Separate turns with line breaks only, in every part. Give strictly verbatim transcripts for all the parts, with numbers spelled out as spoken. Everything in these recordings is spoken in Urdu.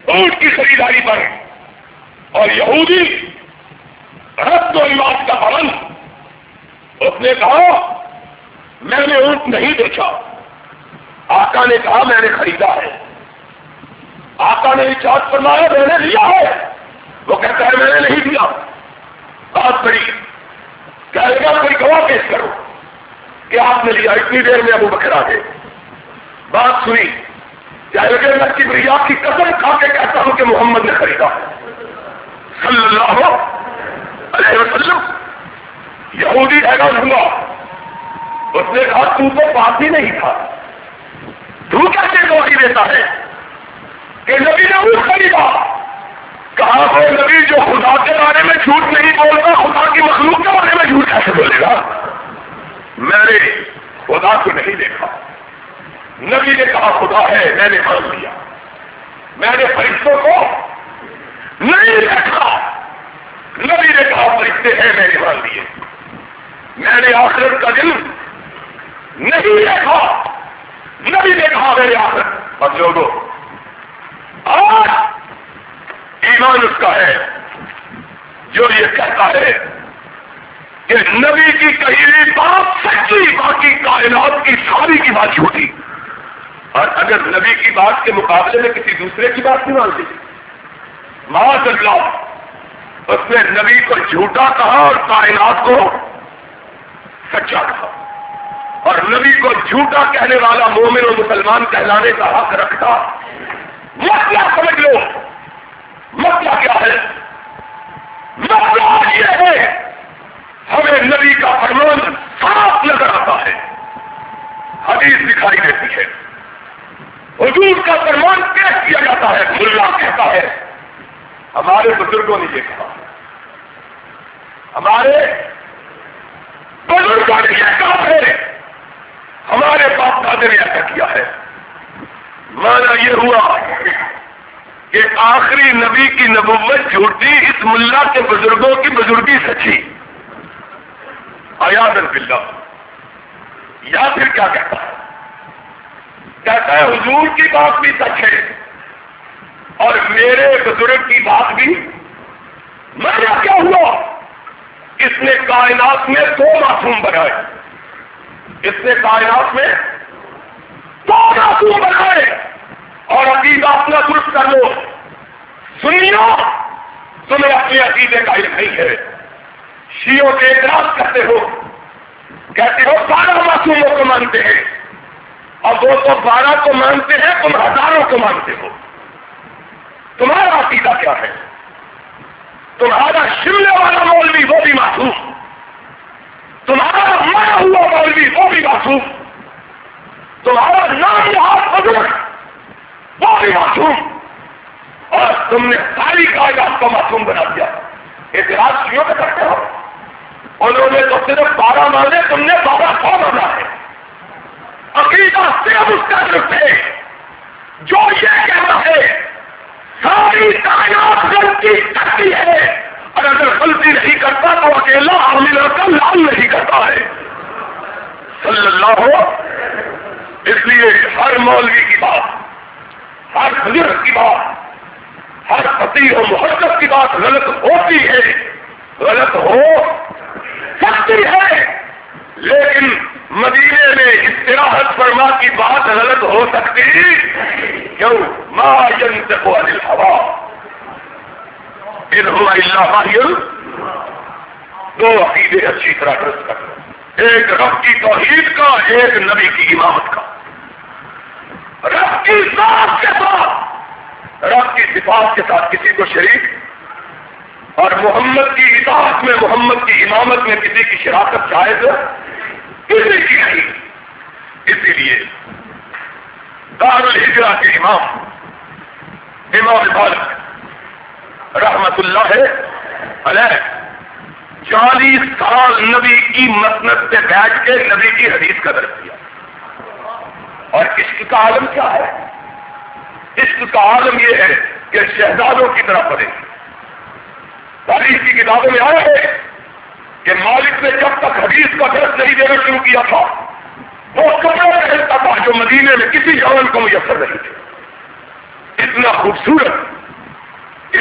اونٹ کی خریداری پر، اور یہودی رد و ایمان کا پابند، اس نے کہا میں نے اونٹ نہیں بیچا، آقا نے کہا میں نے خریدا ہے، آقا نے ارشاد فرمایا میں نے لیا ہے، وہ کہتا ہے میں نے نہیں دیا، بات بڑی، کہے گا کوئی گواہ پیش کرو کہ آپ نے لیا، اتنی دیر میں ابو بکر آ گئے، بات سنی، کہے گا میں کبریا کی قسم کھا کے کہتا ہوں کہ محمد نے خریدا صلی اللہ علیہ وسلم۔ یہودی ہے گا ہوا، اس نے کہا تو تو بات ہی نہیں تھا، تو کیسے گواہی دیتا ہے کہ نبی نے وہ خریدا؟ کہا وہ نبی جو خدا کے بارے میں جھوٹ نہیں بولتا، خدا کی مخلوق کے بارے میں جھوٹ کیسے بولے گا؟ میں نے خدا کو نہیں دیکھا، نبی نے کہا خدا ہے، میں نے مان لیا، میں نے فرشتوں کو نہیں دیکھا، نبی نے کہا فرشتے ہیں، میں نے مان لیے، میں نے آخرت کا دن نہیں دیکھا، نبی نے کہا میرے آخرت۔ اور لوگوں آج ایمان اس کا ہے جو یہ کہتا ہے کہ نبی کی کہی ہوئی بات سچی، باقی کائنات کی ساری کی بات جھوٹی، اور اگر نبی کی بات کے مقابلے میں کسی دوسرے کی بات نہیں مانتی، معاذ اللہ، اس نے نبی کو جھوٹا کہا اور کائنات کو سچا کہا، اور نبی کو جھوٹا کہنے والا مومن و مسلمان کہلانے کا حق رکھتا۔ مسئلہ سمجھ لو، مسئلہ کیا ہے؟ مسئلہ یہ ہے ہمیں نبی کا فرمان صاف نظر آتا ہے، حدیث دکھائی دیتی ہے، حضور کا فرمان پیش کیا جاتا ہے، ملا کہتا ہے ہمارے بزرگوں نے یہ کہا، ہمارے بزرگوں نے یہ کہا ہے، ہمارے باپ دادے نے ایسا کیا ہے۔ مانا یہ ہوا کہ آخری نبی کی نبوت جھوٹی، اس ملا کے بزرگوں کی بزرگی سچی، عیاذ باللہ۔ یا پھر کیا کہتا ہے؟ کہتا ہے حضور کی بات بھی سچ ہے اور میرے بزرگ کی بات بھی۔ مانا کیا ہوا؟ اس نے کائنات میں دو معصوم بنائے، اس نے کائنات میں دو معصوم بنائے، اور عقیدہ اپنا درست کر لو، سنیو تمہیں اپنے عقیدے کا علم نہیں ہے، شیعوں کے اعتراض کرتے ہو، کہتے ہو بارہ معصوموں کو مانتے ہیں، اور وہ تو بارہ کو مانتے ہیں، تم ہزاروں کو مانتے ہو، تمہارا عقیدہ کیا ہے؟ تمہارا شملے والا مولوی وہ بھی معصوم، تمہارا مرا ہوا مولوی وہ بھی معصوم، تمہارا نام یاد بزرگ وہ بھی معصوم، اور تم نے ساری کائنات کو معصوم بنا دیا۔ اعتراض کیوں کر سکتے ہو؟ انہوں نے تو صرف بارہ مانے، تم نے بارہ سو مانا ہے۔ عقیدہ صرف اس کا درست ہے جو یہ کہتا ہے ساری کائنات غلطی کرتی ہے، اور اگر غلطی نہیں کرتا تو اکیلا عامل کا لال نہیں کرتا ہے، صلی اللہ ہو۔ اس لیے ہر مولوی کی بات، ہر بزرگ کی بات، ہر فقیہ و محدث کی بات غلط ہوتی ہے، غلط ہو سکتی ہے، لیکن مدینے میں استراحت فرما کی بات غلط ہو سکتی کیوں؟ ما ينطق عن الهوى ان هو الا وحی۔ دو عقیدے اچھی طرح درست کر لو، ایک رب کی توحید کا، ایک نبی کی امامت کا۔ رب کی ذات کے ساتھ، رب کی صفات کے ساتھ کسی کو شریک، اور محمد کی اطاعت میں، محمد کی امامت میں کسی کی شراکت جائز کسی کی نہیں۔ اسی لیے دار الہجرہ کے امام امام مالک رحمت اللہ علیہ چالیس سال نبی کی مسند سے بیٹھ کے نبی کی حدیث کا درس دیا۔ اور عشق کا عالم کیا ہے؟ عشق کا عالم یہ ہے کہ شہزادوں کی طرح پڑھے۔ تاریخ کی کتابوں میں آیا ہے کہ مالک نے جب تک حدیث کا درس نہیں دینا شروع کیا تھا، وہ کپڑے پہنتا تھا جو مدینے میں کسی جوان کو میسر نہیں تھے۔ اتنا خوبصورت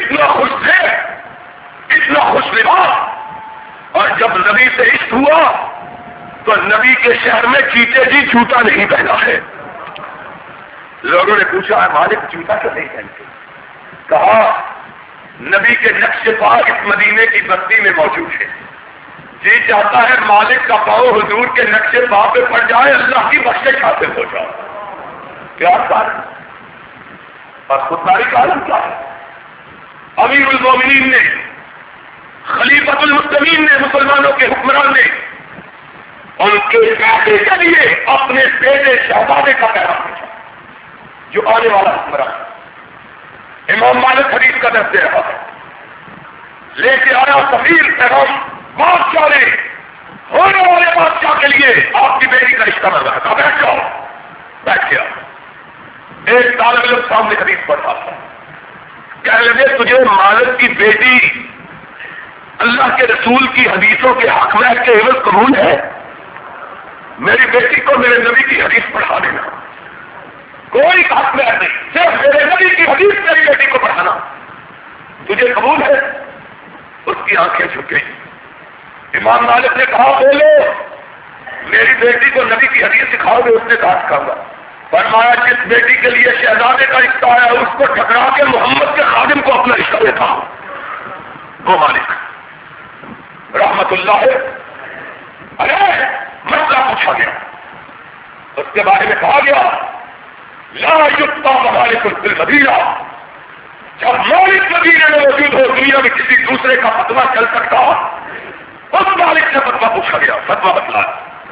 اتنا خوش تھے، اتنا خوش لباس، اور جب نبی سے عشق ہوا تو نبی کے شہر میں چیتے جی جوتا نہیں پہنا ہے۔ لوگوں نے پوچھا مالک جوتا کیوں نہیں پہنتے؟ کہا نبی کے نقش پا اس مدینے کی بستی میں موجود ہے، جی چاہتا ہے مالک کا پاؤں حضور کے نقش پا پہ پڑ جائے، اللہ کی بخشش حاصل ہو جائے۔ کیا کارن اور خودداری کا عالم کیا ہے؟ امیر المومنین نے، خلیفۃ المسلمین نے، مسلمانوں کے حکمران نے ان کے بیٹے کے لیے اپنے بیٹے شہزادے کا پیغام بھیجا جو آنے والا حکمران امام مالک حدیث کا درس دے رہا ہے، لے کے آیا سفیر پیغام بادشاہ نے، ہونے والے بادشاہ کے لیے آپ کی بیٹی کا رشتہ بن رہا تھا، بیٹھ جاؤ۔ بیٹھ گیا، ایک طالب علم سامنے حدیث پڑھا تھا، کہنے لگے تجھے مالک کی بیٹی اللہ کے رسول کی حدیثوں کے حق میں کے عوض قبول ہے؟ میری بیٹی کو میرے نبی کی حدیث پڑھا دینا، کوئی حق میں نہیں، صرف میرے نبی کی حدیث میری بیٹی کو پڑھانا، تجھے قبول ہے؟ اس کی آنکھیں جھک گئی۔ امام مالک نے کہا بولو، میری بیٹی کو نبی کی حدیث سکھاؤ گے؟ اس نے کہا سکھاؤں گا۔ فرمایا جس بیٹی کے لیے شہزادے کا رشتہ آیا اس کو ٹکرا کے محمد کے خادم کو اپنا رشتہ دیتا ہوں۔ وہ مالک رحمت اللہ ہے، ارے مسئلہ پوچھا گیا، اس کے بارے میں کہا گیا لا یفتیٰ مالک فی المدینہ، جب مالک مدینے میں موجود ہو دنیا میں کسی دوسرے کا فتویٰ چل سکتا، اس مالک سے فتویٰ پوچھا گیا، فتویٰ بدلا،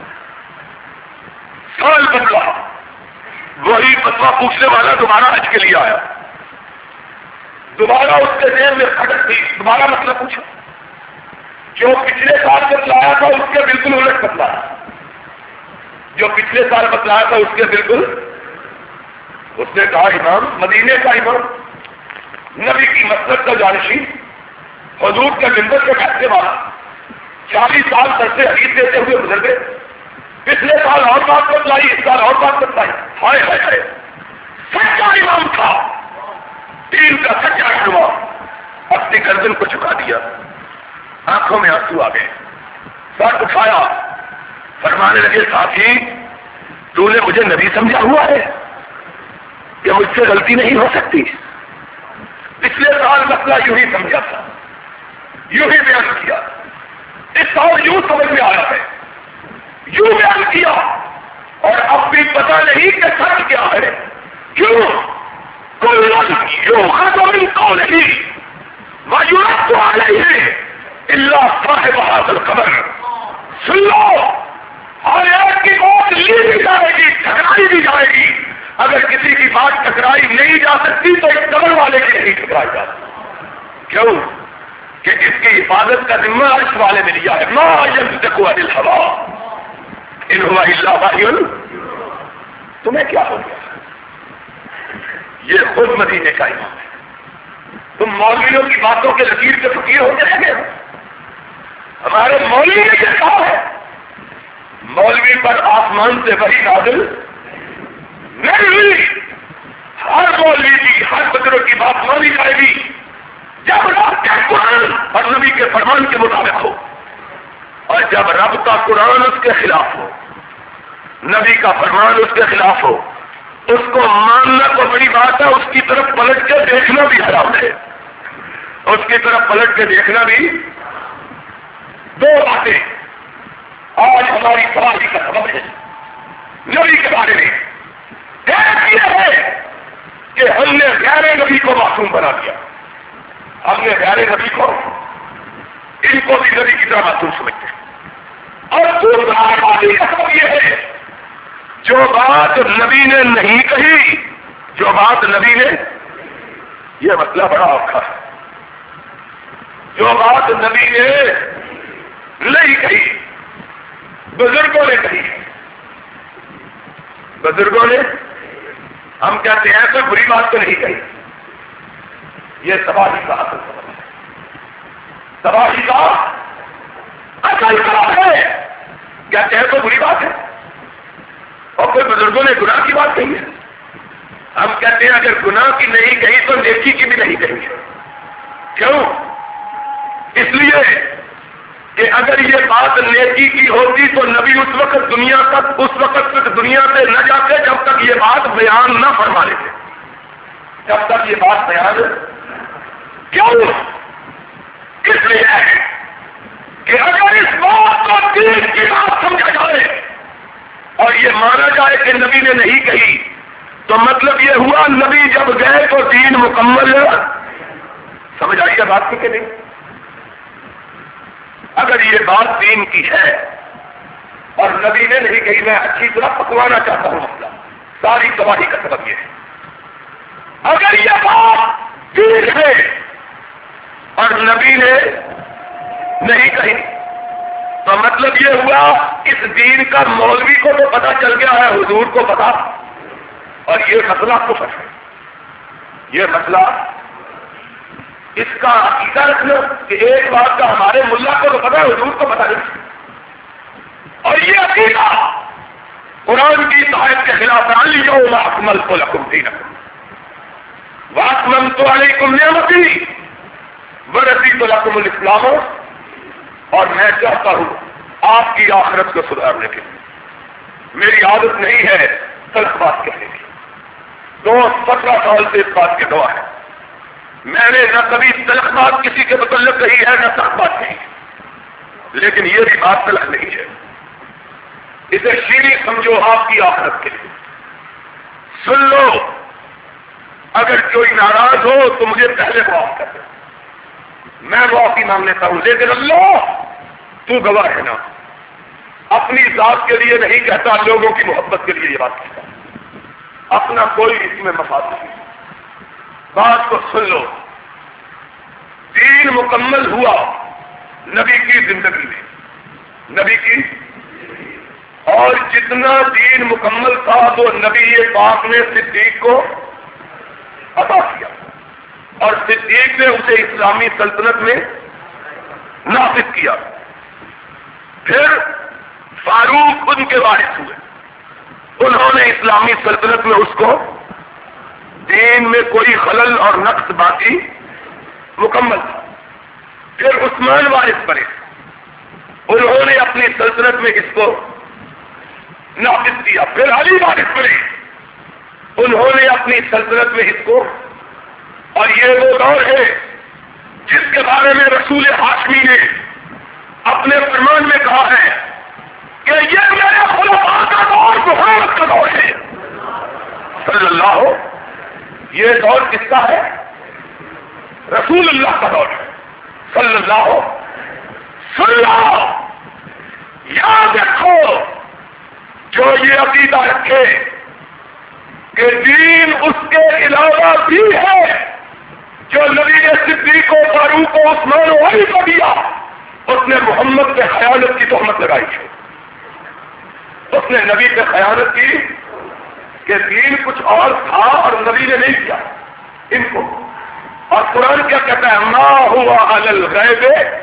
سال بدلا، وہی فتویٰ پوچھنے والا دوبارہ حج کے لیے آیا، دوبارہ اس کے ذہن میں کھٹک تھی، دوبارہ مسئلہ پوچھا، جو پچھلے سال بتلایا تھا اس کے بالکل الٹ بتلایا، جو پچھلے سال بتلایا تھا اس کے بالکل، اس نے کہا امام مدینے کا امام، نبی کی مسجد کا جانشین، حضور کے منبر کے بیٹھنے والا، چالیس سال تک سے حدیث دیتے ہوئے گزر گئے، پچھلے سال اور بات بتلائی، اس سال اور بات بتلائی، ہائے ہائے ہائے، سچا امام تھا، دین کا سچا امام، اپنی گردن کو چکا دیا، آنکھوں میں آنسو آ گئے، سر اٹھایا، فرمانے لگے ساتھی تو نے مجھے نبی سمجھا ہوا ہے کہ مجھ سے غلطی نہیں ہو سکتی؟ پچھلے سال مسئلہ یوں ہی سمجھا تھا، یوں ہی بیان کیا، اس سال یوں سمجھ میں آیا ہے، یوں بیان کیا، اور اب بھی پتہ نہیں کہ سچ کیا ہے، کیوں کوئی یوں خاتم کو نہیں وَيُرَدُّ عَلَيْهِ إِلَّا صَاحِبَ هَذَا الْقَبْرِ، سن لو، ہر ایک کی بات لی بھی جائے گی، ٹکرائی بھی جائے گی، اگر کسی کی بات ٹکرائی نہیں جا سکتی تو اس قبر والے کی نہیں ٹکرائی جا سکتی، کیوں کہ اس کی حفاظت کا ذمہ عرش والے میں لیا ہے، مَا يَنطِقُ عَنِ الْهَوَىٰ إِنْ هُوَ إِلَّا وَحْيٌ، تمہیں کیا ہو گیا؟ یہ خود مدینے کا امام ہے، تم مولویوں کی باتوں کے لکیر کے فقیر ہو کے رہ گئے ہو؟ ہمارے مولوی نے کیا کہا ہے؟ مولوی پر آسمان سے وحی نازل نہیں ہوئی، ہر مولوی کی ہر بزرگ کی بات مانی جائے گی جب رب کا قرآن اور نبی کے فرمان کے مطابق ہو، اور جب رب کا قرآن اس کے خلاف ہو، نبی کا فرمان اس کے خلاف ہو، اس کو ماننا تو بڑی بات ہے، اس کی طرف پلٹ کے دیکھنا بھی حرام ہے، اس کی طرف پلٹ کے دیکھنا بھی۔ دو باتیں آج ہماری تباہی کا سبب ہے نبی کے بارے میں، ایک یہ ہے کہ ہم نے غیر نبی کو معصوم بنا دیا، ہم نے غیر نبی کو، ان کو بھی نبی کی طرح معصوم سمجھتے ہیں، اور دوسرا بات کا سبب یہ ہے جو بات نبی نے نہیں کہی، جو بات نبی نے، یہ مسئلہ بڑا اوکھا ہے، جو بات نبی نے نہیں کہی بزرگوں نے کہی، بزرگوں نے، ہم کہتے ہیں کوئی بری بات تو نہیں کہی، یہ تباہی کا اصل سبب ہے، تباہی کا اصل سبب ہے، کہتے ہیں کوئی بری بات ہے، اور کوئی بزرگوں نے گناہ کی بات کہی ہے، ہم کہتے ہیں اگر گناہ کی نہیں کہی تو نیکی کی بھی نہیں کہی ہے، کیوں؟ اس لیے کہ اگر یہ بات نیکی کی ہوتی تو نبی اس وقت دنیا تک اس وقت تک دنیا سے نہ جاتے جب تک یہ بات بیان نہ فرما لیتے، جب تک یہ بات بیان کیوں؟ اس لیے کہ اگر اس بات کو دین کی بات سمجھا جائے اور یہ مانا جائے کہ نبی نے نہیں کہی تو مطلب یہ ہوا نبی جب گئے تو دین مکمل سمجھ آئی بات کی کہ نہیں؟ اگر یہ بات دین کی ہے اور نبی نے نہیں کہی، میں اچھی طرح پکوانا چاہتا ہوں مسئلہ، ساری تباہی کا سبب یہ ہے۔ اگر یہ بات دین ہے اور نبی نے نہیں کہی تو مطلب یہ ہوا اس دین کا مولوی کو تو پتہ چل گیا ہے، حضور کو پتا، اور یہ مسئلہ کفر ہے۔ یہ مسئلہ اس کا عقیدہ رکھنا کہ ایک بات کا ہمارے ملا کو تو پتا ہے، حضور کو پتا نہیں، اور یہ عقیدہ قرآن کی آیت کے خلاف الیوم اکملت لکم دینکم واتممت علیکم نعمتی ورضیت لکم الاسلام، اور میں چاہتا ہوں آپ کی آخرت کو سدھارنے کے لیے۔ میری عادت نہیں ہے تلخ بات کہنے کی، دو سترہ سال سے اس بات کی گواہ ہے، میں نے نہ کبھی تلخ بات کسی کے متعلق کہی ہے نہ سخت بات کہی، لیکن یہ بھی بات تلخ نہیں ہے، اسے شیریں سمجھو آپ کی آخرت کے لیے۔ سن لو، اگر کوئی ناراض ہو تو مجھے پہلے معاف کر دے، میں معافی مانگ لیتا ہوں، لیکن اللہ تو گواہ ہے نا، اپنی ذات کے لیے نہیں کہتا، لوگوں کی محبت کے لیے یہ بات کہتا، اپنا کوئی اس میں مفاد نہیں۔ بات کو سن لو، دین مکمل ہوا نبی کی زندگی میں، نبی کی، اور جتنا دین مکمل تھا وہ نبی پاک نے صدیق کو عطا کیا، اور صدیق نے اسے اسلامی سلطنت میں نافذ کیا۔ پھر فاروق ان کے وارث ہوئے، انہوں نے اسلامی سلطنت میں اس کو دین میں کوئی خلل اور نقص باقی مکمل تھا۔ پھر عثمان وارث بنے، انہوں نے اپنی سلطنت میں اس کو نافذ کیا۔ پھر علی وارث بنے، انہوں نے اپنی سلطنت میں اس کو، اور یہ وہ دور ہے جس کے بارے میں رسول ہاشمی نے اپنے فرمان میں کہا ہے کہ یہ میرے خلفاء کا دور محمد کا دور ہے صلی اللہ، یہ دور کس کا ہے؟ رسول اللہ کا دور ہے صلی اللہ۔ سن لو، یاد رکھو، جو یہ عقیدہ رکھے کہ دین اس کے علاوہ بھی ہے، جو نبی نے صدیق و فاروق و عثمان و علی کو دیا، اس نے محمد پہ خیانت کی تہمت لگائی ہے، اس نے نبی پہ خیانت کی کہ دین کچھ اور تھا اور نبی نے نہیں کیا ان کو۔ اور قرآن کیا کہتا ہے؟ ما ہوا علی الغیب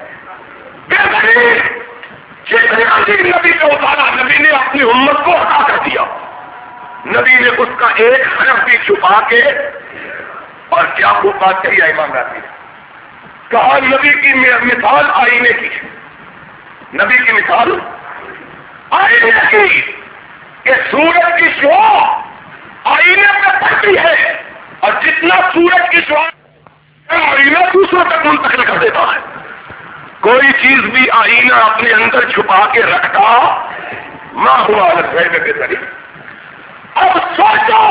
بضنین، جتنے عظیم نبی پہ اتارا، نبی نے اپنی امت کو عطا کر دیا، نبی نے اس کا ایک حرف بھی چھپا کے، اور کیا وہ بات کہی ہے امام راضی نے کہا نبی کی مثال آئینے کی ہے، نبی کی مثال آئینے کی، کہ سورج کی شعاع آئینے پہ پڑتی ہے، اور جتنا سورج کی شعاع آئینہ دوسروں تک منتقل کر دیتا ہے، کوئی چیز بھی آئینہ اپنے اندر چھپا کے رکھتا ماں ہوا الغیب کے ذریعے۔ اب سوچو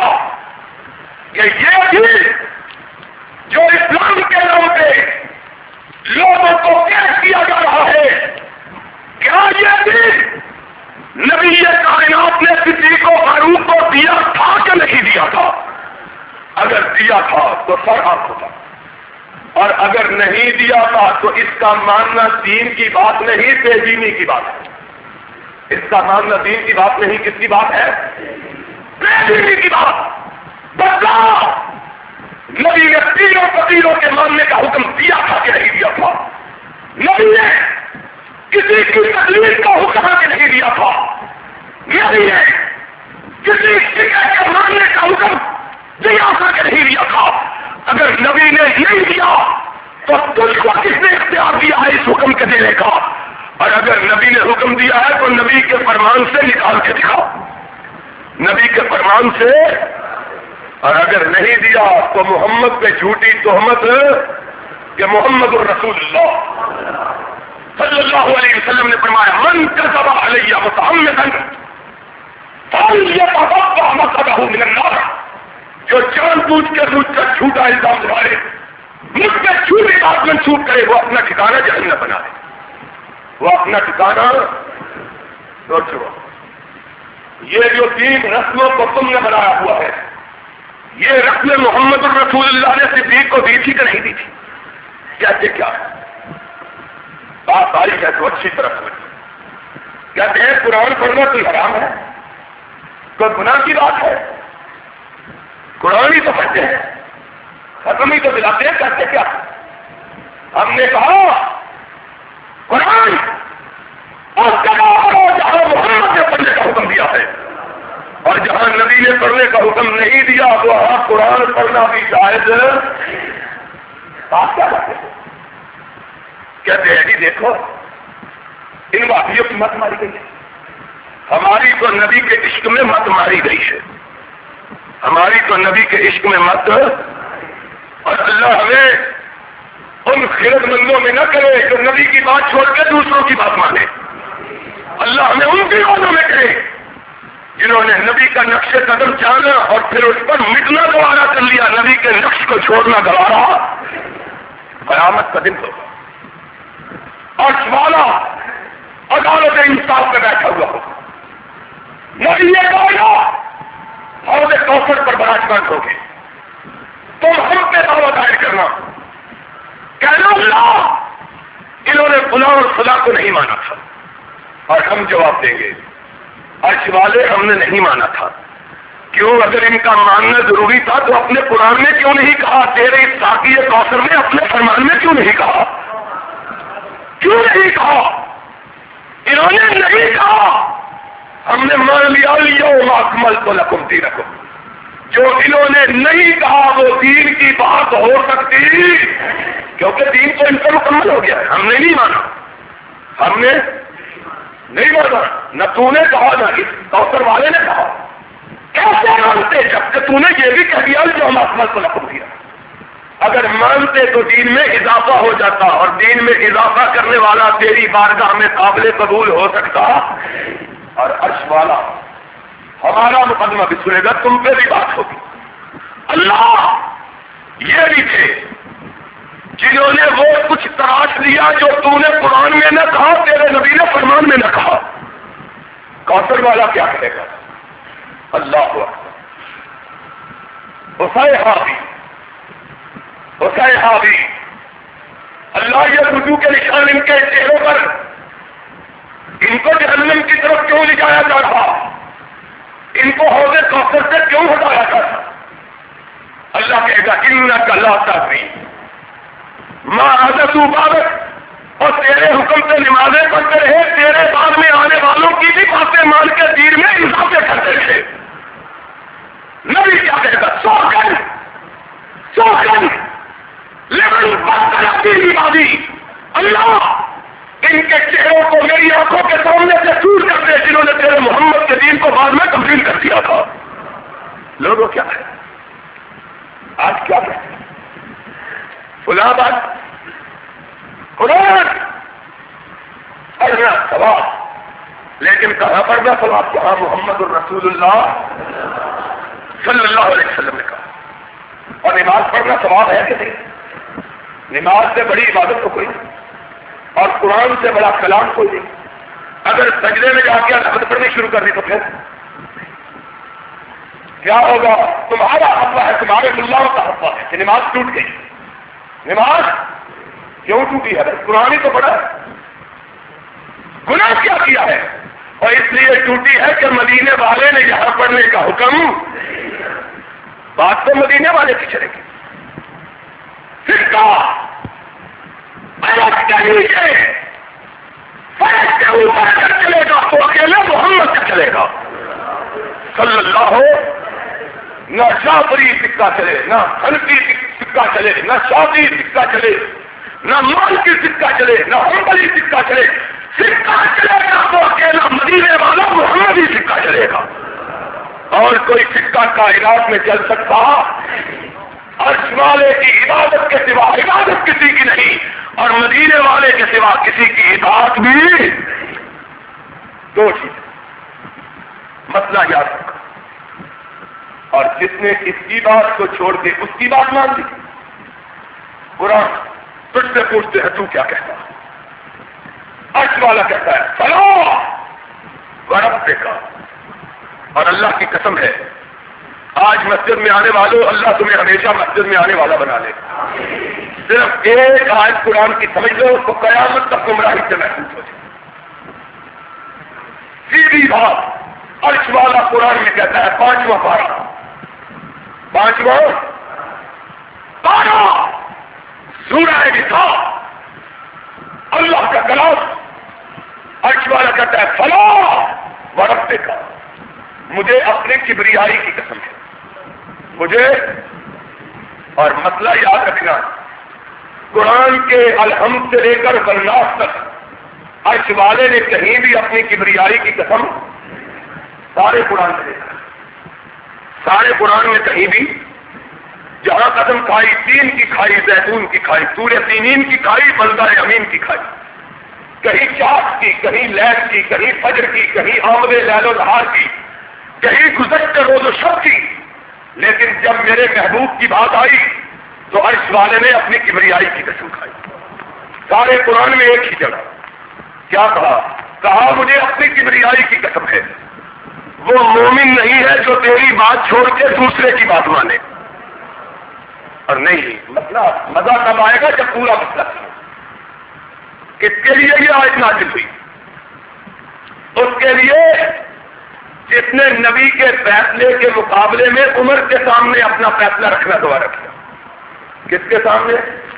کہ یہ بھی جو اسلام کے نام پہ لوگوں کو پیش کیا جا رہا ہے، کیا یہ بھی نبی کائنات نے صدیق و فاروق کو دیا تھا کہ نہیں دیا تھا؟ اگر دیا تھا تو فرحت ہوتا، اور اگر نہیں دیا تھا تو اس کا ماننا دین کی بات نہیں، بے دینی کی بات ہے۔ اس کا ماننا دین کی بات نہیں، کس کی بات ہے؟ بے دینی کی بات۔ بدلاؤ، نبی نے تینوں فقیروں کے ماننے کا حکم دیا تھا کہ نہیں دیا تھا؟ نبی نے کسی کی تقلید کا حکم کہ نہیں دیا تھا؟ نبی نے کسی شکایت کے ماننے کا حکم دیا تھا کہ نہیں دیا تھا؟ اگر نبی نے نہیں دیا تو تو تجھ کو کس نے اختیار دیا ہے اس حکم کے دینے کا؟ اور اگر نبی نے حکم دیا ہے تو نبی کے فرمان سے نکال کے دکھاؤ، نبی کے فرمان سے. اور اگر نہیں دیا تو محمد پہ جھوٹی تہمت کہ محمد الرسول اللہ صلی اللہ علیہ وسلم نے فرمایا من کذب علی متعمدا فلیتبوأ مقعدہ من النار، جو جان بوجھ کے مجھ پر جھوٹا الزام لگائے، مجھ پہ جھوٹی بات منسوخ کرے، وہ اپنا ٹھکانہ جہنم بنا لے، وہ اپنا ٹھکانہ. سوچو یہ جو تین رسموں کو تم نے بنایا ہوا ہے، یہ رسم محمد الرسول اللہ نے صدیق کو دی تھی کہ نہیں دی تھی؟ کہتے کیا ہے؟ بات آئی ہے تو اچھی طرح سمجھ. کہتے ہیں قرآن پڑھنا کوئی حرام ہے، کوئی گناہ کی بات ہے؟ قرآن ہی تو پڑھتے ہیں، ختم ہی تو دلاتے ہیں. کہتے کیا؟ ہم نے کہا قرآن اور جہاں محمد نے پڑھنے کا حکم دیا ہے اور جہاں نبی نے پڑھنے کا حکم نہیں دیا وہاں قرآن پڑھنا بھی جائز. بات کیا کرتے ہیں؟ کہتے ہیں جی دیکھو ان واقعیوں کی مت ماری گئی ہے، ہماری تو نبی کے عشق میں مت ماری گئی ہے، ہماری تو نبی کے عشق میں مت. اور اللہ ہمیں ان خیرت مندوں میں نہ کرے جو نبی کی بات چھوڑ کے دوسروں کی بات مانے. اللہ ہمیں ان کے والوں میں کرے جنہوں نے نبی کا نقش قدم جانا اور پھر اس پر مٹنا گوارا کر لیا، نبی کے نقش کو چھوڑنا گوارا. قیامت کا دن ہوگا اور سوالا عدالت انصاف میں بیٹھا ہوا ہوگا، نبی یہ کہا حوض کوثر پر براجمان ہوگے، تم ہم پہ دعویٰ دائر کرنا، کہنا اللہ انہوں نے فلاں اور فلاں کو نہیں مانا تھا، اور ہم جواب دیں گے عرش والے ہم نے نہیں مانا تھا. کیوں؟ اگر ان کا ماننا ضروری تھا تو اپنے قرآن میں کیوں نہیں کہا؟ تیرے اس ساقی کوثر میں اپنے فرمان میں کیوں نہیں کہا؟ کیوں نہیں کہا؟ انہوں نے نہیں کہا. ہم نے مان لیا اليوم اکملت لکم دینکم. جو انہوں نے نہیں کہا وہ دین کی بات ہو سکتی، کیونکہ دین تو ان پر مکمل ہو گیا ہے. ہم نے نہیں مانا، ہم نے نہیں مانا، نہ تو نے کہا نہ اس کوثر والے نے کہا. کیسے مانتے جب کہ تو نے یہ بھی کہہ دیا جو ہم اکملت لکم دیا؟ اگر مانتے تو دین میں اضافہ ہو جاتا، اور دین میں اضافہ کرنے والا تیری بارگاہ میں قابل قبول ہو سکتا. اور عرش والا ہمارا مقدمہ بھی سنے گا، تم پہ بھی بات ہوگی. اللہ یہ بھی تھے جنہوں نے وہ کچھ تراش لیا جو تو نے قرآن میں نہ کہا، تیرے نبی نے فرمان میں نہ کہا. کوثر والا کیا کہے گا؟ اللہ حسین حاوی حسین حاوی اللہ یہ رجوع کے نشان ان کے چہروں پر، ان کو جہنم کی طرف کیوں لے جایا جا رہا؟ ان کو حوض کوثر سے کیوں ہٹایا جا رہا؟ اللہ کہے گا انک لا تدری ما احدث بعدک، اور تیرے حکم سے نمازیں پڑھتے رہے، تیرے بعد میں آنے والوں کی بھی باتیں مان کے دین میں اضافے کرتے رہے. نبی کیا کہے گا؟ سوکن سوکن لیکن بات بادی اللہ ان کے چہروں کو میری آنکھوں کے سامنے سے دور کر دے جنہوں نے تیرے محمد کے دین کو بعد میں تبدیل کر دیا تھا. لوگوں کیا ہے آج کیا کہتے ہیں؟ فلاں بات قرآن پڑھنا ثواب، لیکن کہاں پڑھنا ثواب؟ کہاں محمد الرسول اللہ صلی اللہ علیہ وسلم نے کہا. اور نماز پڑھنا ثواب ہے کہ نہیں؟ نماز سے بڑی عبادت تو کوئی نہیں، اور قرآن سے بڑا کلام کوئی نہیں. اگر سجدے میں جا کے نماز پڑھنی شروع کر دی تو پھر کیا ہوگا؟ تمہارا حصہ ہے، تمہارے ملاؤں کا حصہ ہے کہ نماز ٹوٹ گئی. نماز کیوں ٹوٹی ہے؟ قرآن ہی تو پڑھا ہے. گناہ کیا کیا ہے؟ اور اس لیے ٹوٹی ہے کہ مدینے والے نے یہاں پڑھنے کا حکم. بات تو مدینے والے کی چلے گی. فرقہ فرق کا نیچے فرق کے اوپر کر چلے گا تو اکیلے محمد کا چلے گا صلی اللہ ہو. نہ شافری سکہ چلے، نہ حنفی سکہ چلے، نہ شافعی سکہ چلے. نہ مال کی سکہ چلے نہ ہمبلی سکہ چلے، سکہ چلے گا تو اکیلا مدینے والا محمد ہی سکہ چلے گا، اور کوئی سکہ کائنات میں چل سکتا؟ عرش والے کی عبادت کے سوا عبادت کسی کی نہیں، اور مدینے والے کے سوا کسی کی اطاعت بھی۔ دو چیز مسئلہ یاد رکھا، اور جس نے اس کی بات کو چھوڑ کے اس کی بات مان دی، قرآن تجھ سے پوچھتے ہیں تو کیا کہتا ہے؟ عرش والا کہتا ہے فلا وربک، اور اللہ کی قسم ہے آج مسجد میں آنے والوں اللہ تمہیں ہمیشہ مسجد میں آنے والا بنا لے، صرف ایک آیت قرآن کی سمجھ لو تو قیامت تک گمراہی سے محفوظ ہو جائے۔ سیدھی بات عرش والا قرآن میں کہتا ہے پانچواں پارہ، پانچواں پارہ سورہ نساء، اللہ کا کلام، عرش والا کہتا ہے فلا وربک، مجھے اپنے کبریائی کی قسم ہے مجھے۔ اور مسئلہ یاد رکھنا، قرآن کے الحمد سے لے کر والناس تک عرش والے نے کہیں بھی اپنی کبریائی کی قسم، سارے قرآن سے لے کر سارے قرآن میں کہیں بھی جہاں قسم کھائی، تین کی کھائی، زیتون کی کھائی، سورہ تینین کی کھائی، بلدہ امین کی کھائی، کہیں چاک کی، کہیں لیل کی، کہیں فجر کی، کہیں آمد لیل و نہار کی، کہیں گزشتہ روز و شب کی، لیکن جب میرے محبوب کی بات آئی تو عرش والے نے اپنی کبریائی کی قسم کھائی۔ سارے قرآن میں ایک ہی جگہ کیا کہا؟ کہا مجھے اپنی کبریائی کی قسم ہے، وہ مومن نہیں ہے جو تیری بات چھوڑ کے دوسرے کی بات مانے۔ اور نہیں، مسئلہ مزہ تب آئے گا جب پورا مسئلہ سنو۔ کس کے لیے یہ آیت نازل ہوئی؟ اس کے لیے جس نے نبی کے فیصلے کے مقابلے میں عمر کے سامنے اپنا فیصلہ رکھنا دوبارہ کیا۔ کس کے سامنے؟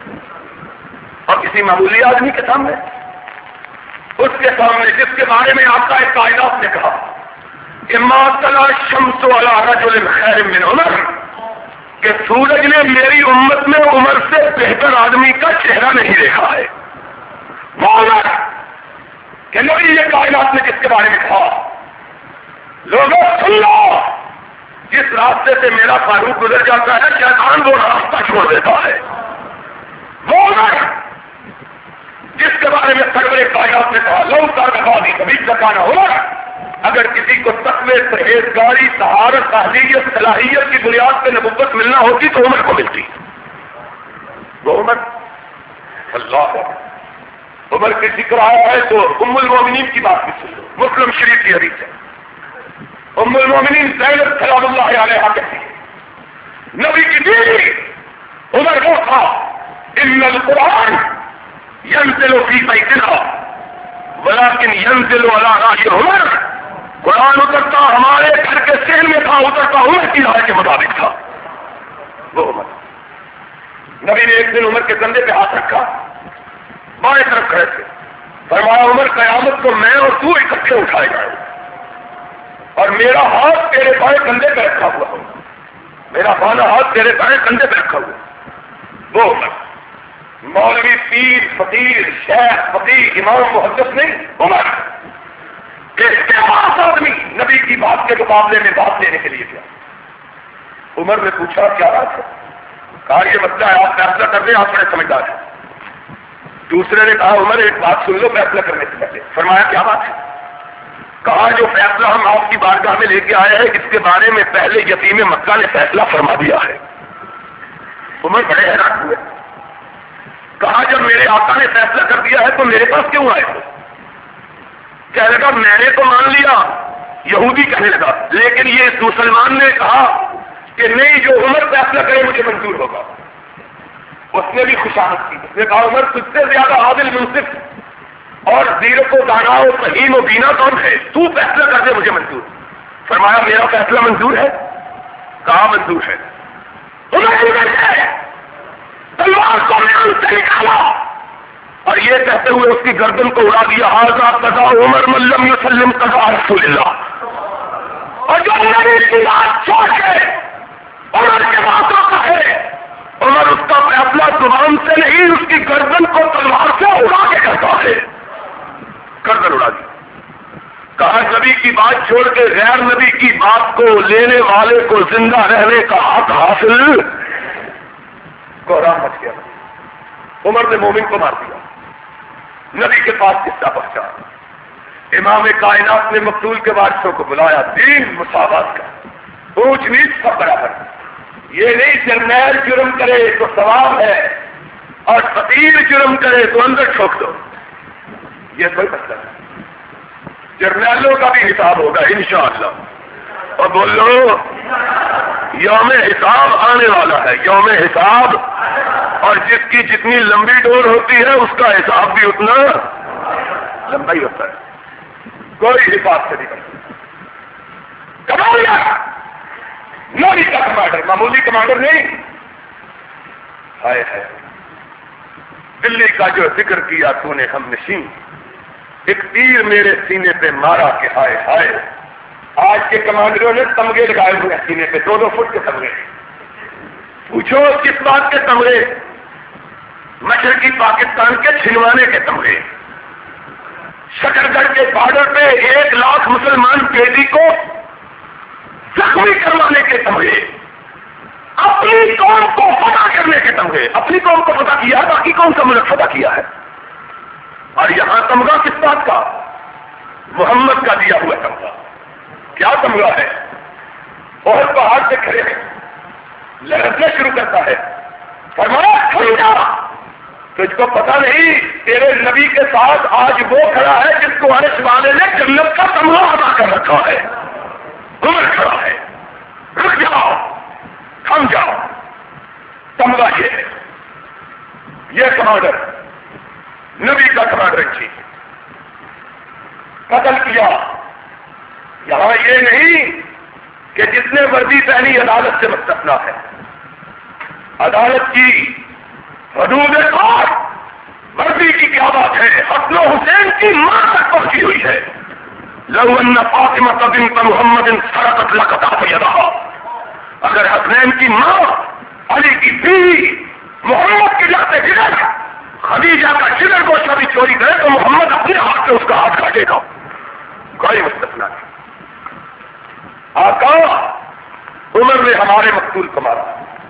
اور کسی معمولی آدمی کے سامنے؟ اس کے سامنے جس کے بارے میں آقا کائنات نے کہا کہ ما طلع الشمس علی رجل خیر من عمر، کہ سورج نے میری امت میں عمر سے بہتر آدمی کا چہرہ نہیں دیکھا ہے۔ وہ عمر کہ نبی یہ کائنات نے کس کے بارے میں کہا؟ لوگوں سن لو، جس راستے سے میرا فاروق گزر جاتا ہے شیطان وہ راستہ چھوڑ دیتا ہے۔ وہ عمر جس کے بارے میں سرور کائنات نے کہا لو تارکھانی کبھی تکانا عمر، اگر کسی کو تقوی، پرہیزگاری، طہارت، اہلیت، صلاحیت کی بنیاد پہ نبوت ملنا ہوتی تو عمر کو ملتی۔ وہ عمر اللہ عمر کی ذکر آیا ہے تو ام المومنین کی بات بھی سن لو، مسلم شریف کی حدیث ہے۔ ام المومنین زینب سلام اللہ علیہا کہتی ہے نبی کی بیوی عمر وہ تھا ان القرآن ينزل في بيتنا ولكن ينزل على رأي عمر، قرآن اترتا ہمارے گھر کے سین میں تھا، اترتا عمر کی رائے کے مطابق تھا۔ وہ عمر نبی نے ایک دن عمر کے کندھے پہ ہاتھ رکھا، بائیں طرف کھڑے تھے، فرمایا عمر قیامت کو میں اور تو اکٹھے اٹھائے جائیں اور میرا ہاتھ تیرے بائیں کندھے پہ رکھا ہوا ہو، میرا بائیں ہاتھ تیرے بائیں کندھے پہ رکھا ہوا۔ وہ عمر مولوی، پیر، فقیر، شیخ، فقیر، امام، محدث نہیں، عمر اس کے پاس آدمی نبی کی بات کے مقابلے میں بات لینے کے لیے گیا۔ عمر نے پوچھا کیا بات ہے؟ کہا یہ مسئلہ ہے، آپ فیصلہ کر دیں، آپ بڑے سمجھدار ہیں۔ دوسرے نے کہا عمر ایک بات سن لو فیصلہ کرنے سے پہلے۔ فرمایا کیا بات ہے؟ کہا جو فیصلہ ہم آپ کی بارگاہ میں لے کے آئے ہیں اس کے بارے میں پہلے یتیم مکہ نے فیصلہ فرما دیا ہے۔ عمر بڑے حیران ہوئے، کہا جب میرے آقا نے فیصلہ کر دیا ہے تو میرے پاس کیوں آئے ہو؟ کہنے لگا میں نے تو مان لیا، یہودی کہنے لگا، لیکن یہ اس مسلمان نے کہا کہ نہیں جو عمر فیصلہ کرے مجھے منظور ہوگا۔ اس نے بھی خوشامد کی، اس نے کہا عمر تجھ سے زیادہ عادل، منصف اور زیرک و دانا و فہیم و بینا کون ہے؟ تو فیصلہ کر دے مجھے منظور۔ فرمایا میرا فیصلہ منظور ہے؟ کہا منظور ہے۔ عمر ہے تلوار کو میان سے نکالا اور یہ کہتے ہوئے اس کی گردن کو اڑا دیا، حاضا قضا عمر من لم یسلم قضا رسول اللہ۔ اور جو نبی کی بات چھوڑ کے عمر کے باتوں کا ہے، عمر اس کا فیصلہ زبان سے نہیں اس کی گردن کو بات چھوڑ کے غیر نبی کی بات کو لینے والے کو زندہ رہنے کا حق حاصل کوہرام مچ گیا. عمر نے مومن کو مار دیا. نبی کے پاس قصہ پہنچا. امام کائنات نے مقتول کے وارثوں کو بلایا. دین مساوات کا، اونچ نیچ سب برابر. یہ نہیں جرنیل جرم کرے تو ثواب ہے اور فقیر جرم کرے تو اندر ٹھوک دو. یہ کوئی مسئلہ ہے. جرنیلوں کا بھی حساب ہوگا انشاءاللہ. اور بولو یوم حساب آنے والا ہے. یوم حساب، اور جس کی جتنی لمبی ڈور ہوتی ہے اس کا حساب بھی اتنا لمبا ہی ہوتا ہے. کوئی حساب سے نہیں کرتا. کمانڈر نوری کا کمانڈر، معمولی کمانڈر نہیں. ہائے ہائے دلی کا جو ذکر کیا تو نے ہم نشین، ایک تیر میرے سینے پہ مارا کہ ہائے ہائے. آج کے کمانڈروں نے تمغے لگائے ہوئے سینے پہ، دو دو فٹ کے تمغے. پوچھو کس بات کے تمغے؟ مشرقی پاکستان کے چھنوانے کے تمغے. شکر گڑھ کے بارڈر پہ ایک لاکھ مسلمان قیدی کو زخمی کروانے کے تمغے. اپنی قوم کو فتح کرنے کے تمغے. اپنی قوم کو فتح کیا ہے، باقی کون سا ملک فتح کیا ہے؟ اور یہاں تمغہ کس بات کا؟ محمد کا دیا ہوا تمغہ. کیا تمغہ ہے؟ اور پہاڑ سے کھڑے لڑکنا شروع کرتا ہے. فرمایا کھڑ جا، تجھ کو پتا نہیں تیرے نبی کے ساتھ آج وہ کھڑا ہے جس کو عرش والے نے جنت کا تمغہ ادا کر رکھا ہے. عمر کھڑا ہے. رک جاؤ، تھم جاؤ. تمغہ یہ ہے. یہ کمانڈر نبی کا کمانڈر چیف قتل کیا. یہاں یہ نہیں کہ جس نے وردی پہنی عدالت سے مستثنا ہے. عدالت کی حدود کار وردی کی کیا بات ہے؟ حسن و حسین کی ماں تک پہنچی ہوئی ہے. لو ان فاطمہ بنت محمد سرقت لقطعت یدہا. اگر حسنین کی ماں علی کی بیوی محمد کی لگتے جگر خدیجہ کا جگر گوشت بھی چوری کرے تو محمد اپنے ہاتھ سے اس کا ہاتھ کاٹے گا. کوئی مستثنا نہیں. آقا عمر نے ہمارے مقتول کو مارا.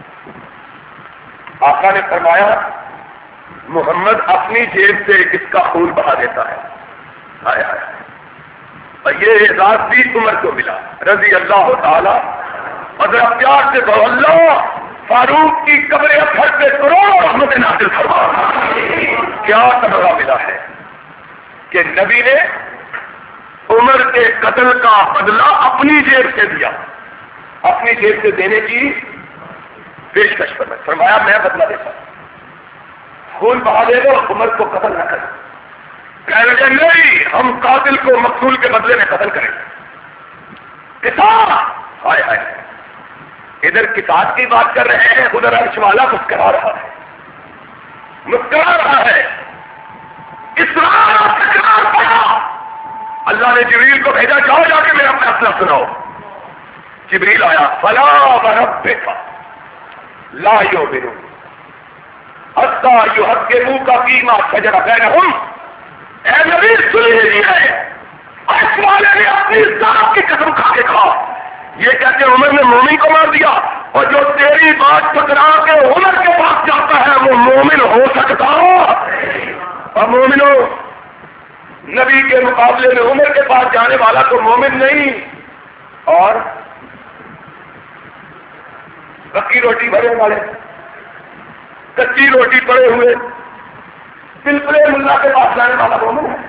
آقا نے فرمایا محمد اپنی جیب سے اس کا خون بہا دیتا ہے. آئے آئے اور یہ اعزاز بھی عمر کو ملا رضی اللہ تعالی. اگر آپ پیار سے کہو اللہ فاروق کی قبر اطہر پہ کروڑوں رحمت نازل فرما. کیا تمغہ ملا ہے کہ نبی نے عمر کے قتل کا بدلہ اپنی جیب سے دیا. اپنی جیب سے دینے کی پیشکش پر میں فرمایا میں بدلہ دیتا ہوں. خون بہا دے دو، عمر کو قتل نہ کریں. کہنے لگے نہیں، ہم قاتل کو مقتول کے بدلے میں قتل کریں گے. کسان ہائے ہائے ادھر کتاب کی بات کر رہے ہیں، ادھر عرش والا مسکرا رہا ہے. مسکرا رہا ہے. اسرار تکرار پڑا. اللہ نے جبریل کو بھیجا جاؤ جا کے میرا فیصلہ سناؤ. جبریل آیا. فلا وربک لا یؤمنون حتی یحکموک فیما شجر بینہم. اے نبی سن لیجیے، عرش والے نے اپنی ذات کی قسم کھا کے کہا یہ کہتے عمر نے مومن کو مار دیا، اور جو تیری بات ٹکرا کے عمر کے پاس جاتا ہے وہ مومن ہو سکتا. اور مومنوں نبی کے مقابلے میں عمر کے پاس جانے والا تو مومن نہیں. اور پکی روٹی بھرے والے، کچی روٹی پڑے ہوئے پلپلے ملا کے پاس جانے والا مومن ہے.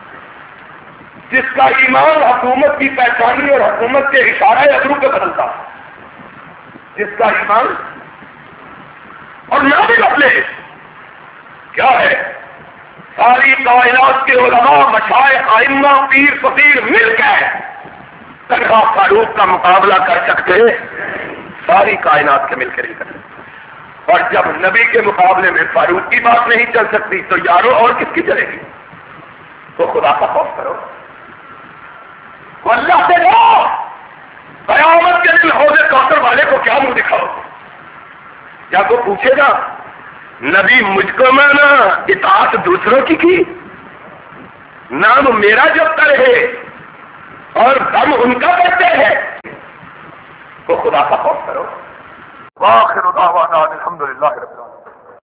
جس کا ایمان حکومت کی پہچانی اور حکومت کے اشارہ ابرو پہ بدلتا. جس کا ایمان اور نہ بھی بدلے. کیا ہے؟ ساری کائنات کے علماء، مشائخ، ائمہ، پیر فقیر مل کے تنہا فاروق کا مقابلہ کر سکتے، ساری کائنات کے مل کے نہیں کر سکتے. اور جب نبی کے مقابلے میں فاروق کی بات نہیں چل سکتی تو یارو اور کس کی چلے گی؟ تو خدا کا خوف کرو، اللہ سے کہو. قیامت کے دن حوض کوثر والے کو کیا منہ دکھاؤ؟ کیا کو پوچھے گا نبی مجھ کو میں نہ اطاعت دوسروں کی کی، نام میرا جبتا رہے اور دم ان کا کرتے ہیں، تو خدا کا خوف کرو۔ وآخر دعوانا الحمدللہ رب العالمین۔